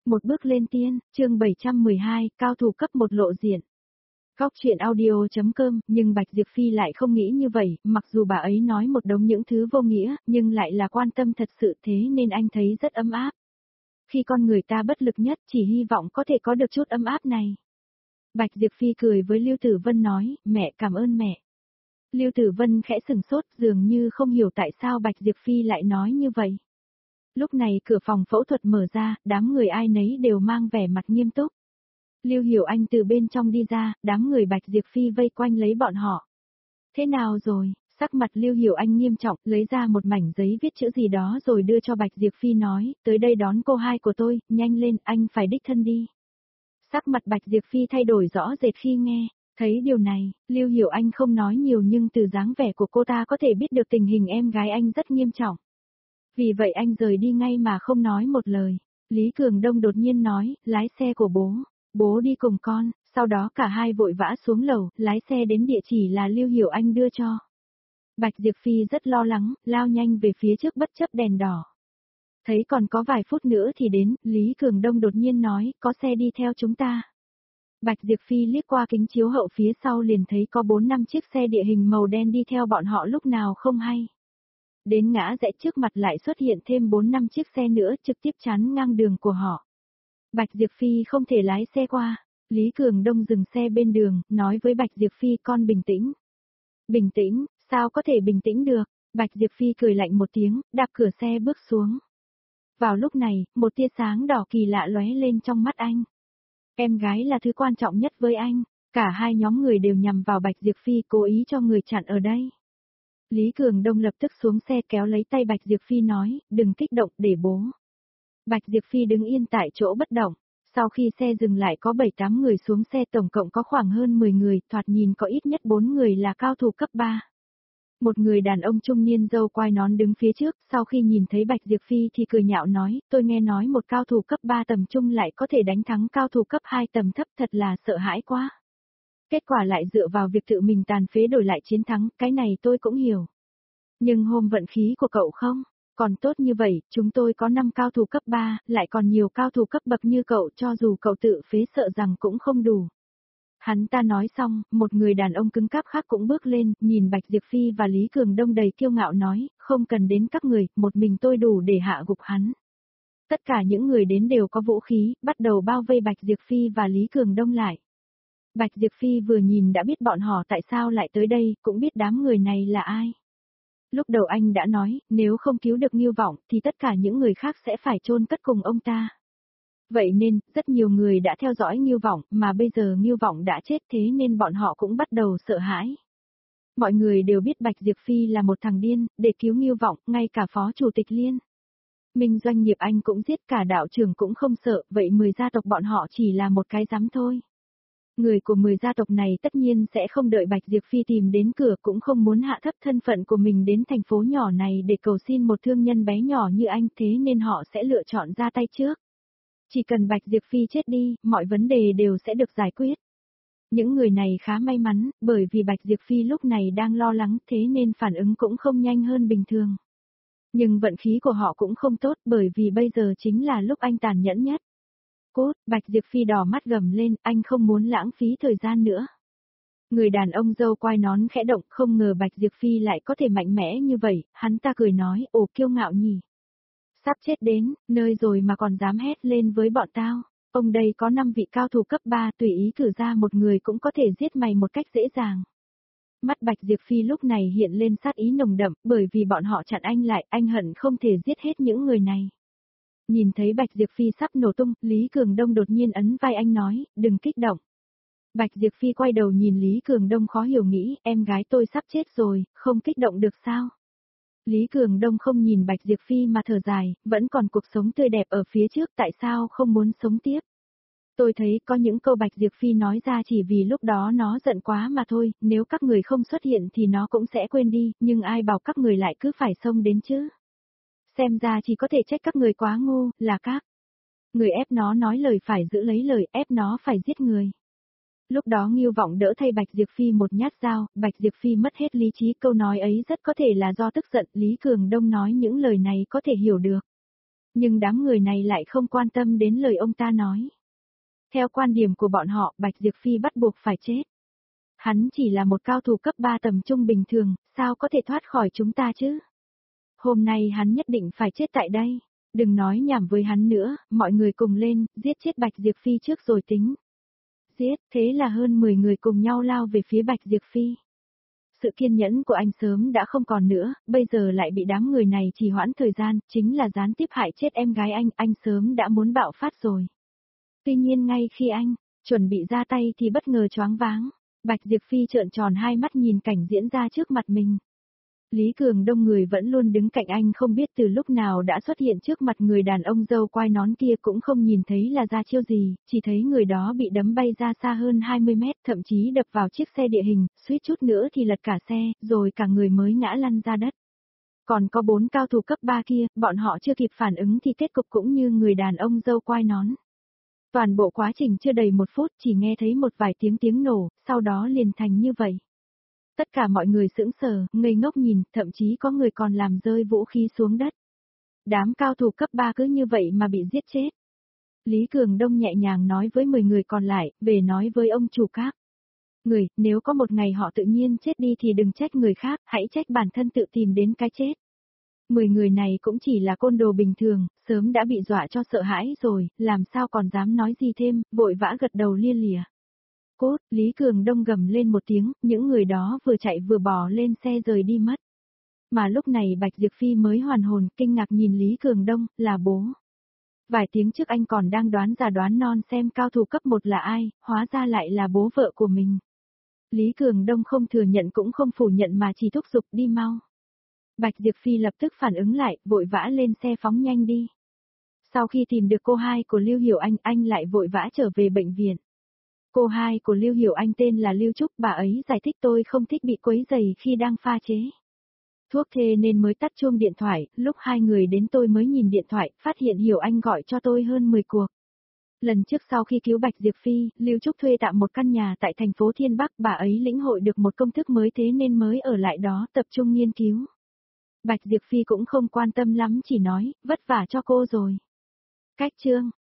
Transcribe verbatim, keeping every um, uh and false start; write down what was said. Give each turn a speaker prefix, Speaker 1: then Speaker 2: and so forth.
Speaker 1: Một bước lên tiên, chương bảy trăm mười hai, cao thủ cấp một lộ diện. Góc truyện audio.com, nhưng Bạch Diệp Phi lại không nghĩ như vậy, mặc dù bà ấy nói một đống những thứ vô nghĩa, nhưng lại là quan tâm thật sự, thế nên anh thấy rất ấm áp. Khi con người ta bất lực nhất, chỉ hy vọng có thể có được chút ấm áp này. Bạch Diệp Phi cười với Lưu Tử Vân nói, mẹ cảm ơn mẹ. Lưu Tử Vân khẽ sừng sốt, dường như không hiểu tại sao Bạch Diệp Phi lại nói như vậy. Lúc này cửa phòng phẫu thuật mở ra, đám người ai nấy đều mang vẻ mặt nghiêm túc. Lưu Hiểu Anh từ bên trong đi ra, đám người Bạch Diệp Phi vây quanh lấy bọn họ. Thế nào rồi? Sắc mặt Lưu Hiểu Anh nghiêm trọng, lấy ra một mảnh giấy viết chữ gì đó rồi đưa cho Bạch Diệp Phi nói, tới đây đón cô hai của tôi, nhanh lên, anh phải đích thân đi. Sắc mặt Bạch Diệp Phi thay đổi rõ rệt khi nghe. Thấy điều này, Lưu Hiểu Anh không nói nhiều nhưng từ dáng vẻ của cô ta có thể biết được tình hình em gái anh rất nghiêm trọng. Vì vậy anh rời đi ngay mà không nói một lời. Lý Cường Đông đột nhiên nói, lái xe của bố, bố đi cùng con, sau đó cả hai vội vã xuống lầu, lái xe đến địa chỉ là Lưu Hiểu Anh đưa cho. Bạch Diệp Phi rất lo lắng, lao nhanh về phía trước bất chấp đèn đỏ. Thấy còn có vài phút nữa thì đến, Lý Cường Đông đột nhiên nói, có xe đi theo chúng ta. Bạch Diệp Phi liếc qua kính chiếu hậu phía sau liền thấy có bốn năm chiếc xe địa hình màu đen đi theo bọn họ lúc nào không hay. Đến ngã rẽ trước mặt lại xuất hiện thêm bốn năm chiếc xe nữa trực tiếp chắn ngang đường của họ. Bạch Diệp Phi không thể lái xe qua. Lý Cường Đông dừng xe bên đường, nói với Bạch Diệp Phi con bình tĩnh. Bình tĩnh, sao có thể bình tĩnh được? Bạch Diệp Phi cười lạnh một tiếng, đạp cửa xe bước xuống. Vào lúc này, một tia sáng đỏ kỳ lạ lóe lên trong mắt anh. Em gái là thứ quan trọng nhất với anh. Cả hai nhóm người đều nhằm vào Bạch Diệp Phi cố ý cho người chặn ở đây. Lý Cường Đông lập tức xuống xe kéo lấy tay Bạch Diệp Phi nói, đừng kích động để bố. Bạch Diệp Phi đứng yên tại chỗ bất động. Sau khi xe dừng lại có bảy tám người xuống xe, tổng cộng có khoảng hơn mười người, thoạt nhìn có ít nhất bốn người là cao thủ cấp ba. Một người đàn ông trung niên râu quai nón đứng phía trước, sau khi nhìn thấy Bạch Diệp Phi thì cười nhạo nói, tôi nghe nói một cao thủ cấp ba tầm trung lại có thể đánh thắng cao thủ cấp hai tầm thấp, thật là sợ hãi quá. Kết quả lại dựa vào việc tự mình tàn phế đổi lại chiến thắng, cái này tôi cũng hiểu. Nhưng hôm vận khí của cậu không, còn tốt như vậy, chúng tôi có năm cao thủ cấp ba, lại còn nhiều cao thủ cấp bậc như cậu, cho dù cậu tự phế sợ rằng cũng không đủ. Hắn ta nói xong, một người đàn ông cứng cáp khác cũng bước lên, nhìn Bạch Diệp Phi và Lý Cường Đông đầy kiêu ngạo nói, không cần đến các người, một mình tôi đủ để hạ gục hắn. Tất cả những người đến đều có vũ khí, bắt đầu bao vây Bạch Diệp Phi và Lý Cường Đông lại. Bạch Diệp Phi vừa nhìn đã biết bọn họ tại sao lại tới đây, cũng biết đám người này là ai. Lúc đầu anh đã nói, nếu không cứu được Ngưu Vọng thì tất cả những người khác sẽ phải chôn cất cùng ông ta. Vậy nên, rất nhiều người đã theo dõi Ngưu Vọng, mà bây giờ Ngưu Vọng đã chết thế nên bọn họ cũng bắt đầu sợ hãi. Mọi người đều biết Bạch Diệp Phi là một thằng điên, để cứu Ngưu Vọng, ngay cả phó chủ tịch Liên Minh doanh nghiệp anh cũng giết, cả đạo trưởng cũng không sợ, vậy mười gia tộc bọn họ chỉ là một cái rắm thôi. Người của mười gia tộc này tất nhiên sẽ không đợi Bạch Diệp Phi tìm đến cửa, cũng không muốn hạ thấp thân phận của mình đến thành phố nhỏ này để cầu xin một thương nhân bé nhỏ như anh, thế nên họ sẽ lựa chọn ra tay trước. Chỉ cần Bạch Diệp Phi chết đi, mọi vấn đề đều sẽ được giải quyết. Những người này khá may mắn, bởi vì Bạch Diệp Phi lúc này đang lo lắng thế nên phản ứng cũng không nhanh hơn bình thường. Nhưng vận khí của họ cũng không tốt bởi vì bây giờ chính là lúc anh tàn nhẫn nhất. Cốt, Bạch Diệp Phi đỏ mắt gầm lên, anh không muốn lãng phí thời gian nữa. Người đàn ông râu quai nón khẽ động, không ngờ Bạch Diệp Phi lại có thể mạnh mẽ như vậy, hắn ta cười nói, ồ kiêu ngạo nhỉ. Sắp chết đến, nơi rồi mà còn dám hét lên với bọn tao. Ông đây có năm vị cao thủ cấp ba, tùy ý cử ra một người cũng có thể giết mày một cách dễ dàng. Mắt Bạch Diệp Phi lúc này hiện lên sát ý nồng đậm, bởi vì bọn họ chặn anh lại, anh hận không thể giết hết những người này. Nhìn thấy Bạch Diệp Phi sắp nổ tung, Lý Cường Đông đột nhiên ấn vai anh nói, đừng kích động. Bạch Diệp Phi quay đầu nhìn Lý Cường Đông khó hiểu nghĩ, em gái tôi sắp chết rồi, không kích động được sao? Lý Cường Đông không nhìn Bạch Diệp Phi mà thở dài, vẫn còn cuộc sống tươi đẹp ở phía trước, tại sao không muốn sống tiếp? Tôi thấy có những câu Bạch Diệp Phi nói ra chỉ vì lúc đó nó giận quá mà thôi, nếu các người không xuất hiện thì nó cũng sẽ quên đi, nhưng ai bảo các người lại cứ phải xông đến chứ? Xem ra chỉ có thể trách các người quá ngu, là các người ép nó nói lời phải giữ lấy lời, ép nó phải giết người. Lúc đó Ngưu Vọng đỡ thay Bạch Diệp Phi một nhát dao, Bạch Diệp Phi mất hết lý trí, câu nói ấy rất có thể là do tức giận, Lý Cường Đông nói những lời này có thể hiểu được. Nhưng đám người này lại không quan tâm đến lời ông ta nói. Theo quan điểm của bọn họ, Bạch Diệp Phi bắt buộc phải chết. Hắn chỉ là một cao thủ cấp ba tầm trung bình thường, sao có thể thoát khỏi chúng ta chứ? Hôm nay hắn nhất định phải chết tại đây. Đừng nói nhảm với hắn nữa, mọi người cùng lên, giết chết Bạch Diệp Phi trước rồi tính. Giết, thế là hơn mười người cùng nhau lao về phía Bạch Diệp Phi. Sự kiên nhẫn của anh sớm đã không còn nữa, bây giờ lại bị đám người này trì hoãn thời gian, chính là gián tiếp hại chết em gái anh, anh sớm đã muốn bạo phát rồi. Tuy nhiên ngay khi anh chuẩn bị ra tay thì bất ngờ choáng váng, Bạch Diệp Phi trợn tròn hai mắt nhìn cảnh diễn ra trước mặt mình. Lý Cường Đông người vẫn luôn đứng cạnh anh không biết từ lúc nào đã xuất hiện trước mặt người đàn ông râu quai nón kia, cũng không nhìn thấy là ra chiêu gì, chỉ thấy người đó bị đấm bay ra xa hơn hai mươi mét, thậm chí đập vào chiếc xe địa hình, suýt chút nữa thì lật cả xe, rồi cả người mới ngã lăn ra đất. Còn có bốn cao thủ cấp ba kia, bọn họ chưa kịp phản ứng thì kết cục cũng như người đàn ông râu quai nón. Toàn bộ quá trình chưa đầy một phút chỉ nghe thấy một vài tiếng tiếng nổ, sau đó liền thành như vậy. Tất cả mọi người sững sờ, ngây ngốc nhìn, thậm chí có người còn làm rơi vũ khí xuống đất. Đám cao thủ cấp ba cứ như vậy mà bị giết chết. Lý Cường Đông nhẹ nhàng nói với mười người còn lại, về nói với ông chủ các. Người, nếu có một ngày họ tự nhiên chết đi thì đừng trách người khác, hãy trách bản thân tự tìm đến cái chết. Mười người này cũng chỉ là côn đồ bình thường, sớm đã bị dọa cho sợ hãi rồi, làm sao còn dám nói gì thêm, vội vã gật đầu lia lịa. Cốt, Lý Cường Đông gầm lên một tiếng, những người đó vừa chạy vừa bò lên xe rời đi mất. Mà lúc này Bạch Diệp Phi mới hoàn hồn, kinh ngạc nhìn Lý Cường Đông, là bố. Vài tiếng trước anh còn đang đoán già đoán non xem cao thủ cấp một là ai, hóa ra lại là bố vợ của mình. Lý Cường Đông không thừa nhận cũng không phủ nhận mà chỉ thúc giục đi mau. Bạch Diệp Phi lập tức phản ứng lại, vội vã lên xe phóng nhanh đi. Sau khi tìm được cô hai của Lưu Hiểu Anh, anh lại vội vã trở về bệnh viện. Cô hai của Lưu Hiểu Anh tên là Lưu Trúc, bà ấy giải thích tôi không thích bị quấy rầy khi đang pha chế thuốc thê nên mới tắt chuông điện thoại, lúc hai người đến tôi mới nhìn điện thoại, phát hiện Hiểu Anh gọi cho tôi hơn mười cuộc. Lần trước sau khi cứu Bạch Diệp Phi, Lưu Trúc thuê tạm một căn nhà tại thành phố Thiên Bắc, bà ấy lĩnh hội được một công thức mới thế nên mới ở lại đó tập trung nghiên cứu. Bạch Diệp Phi cũng không quan tâm lắm, chỉ nói, vất vả cho cô rồi. Cách chương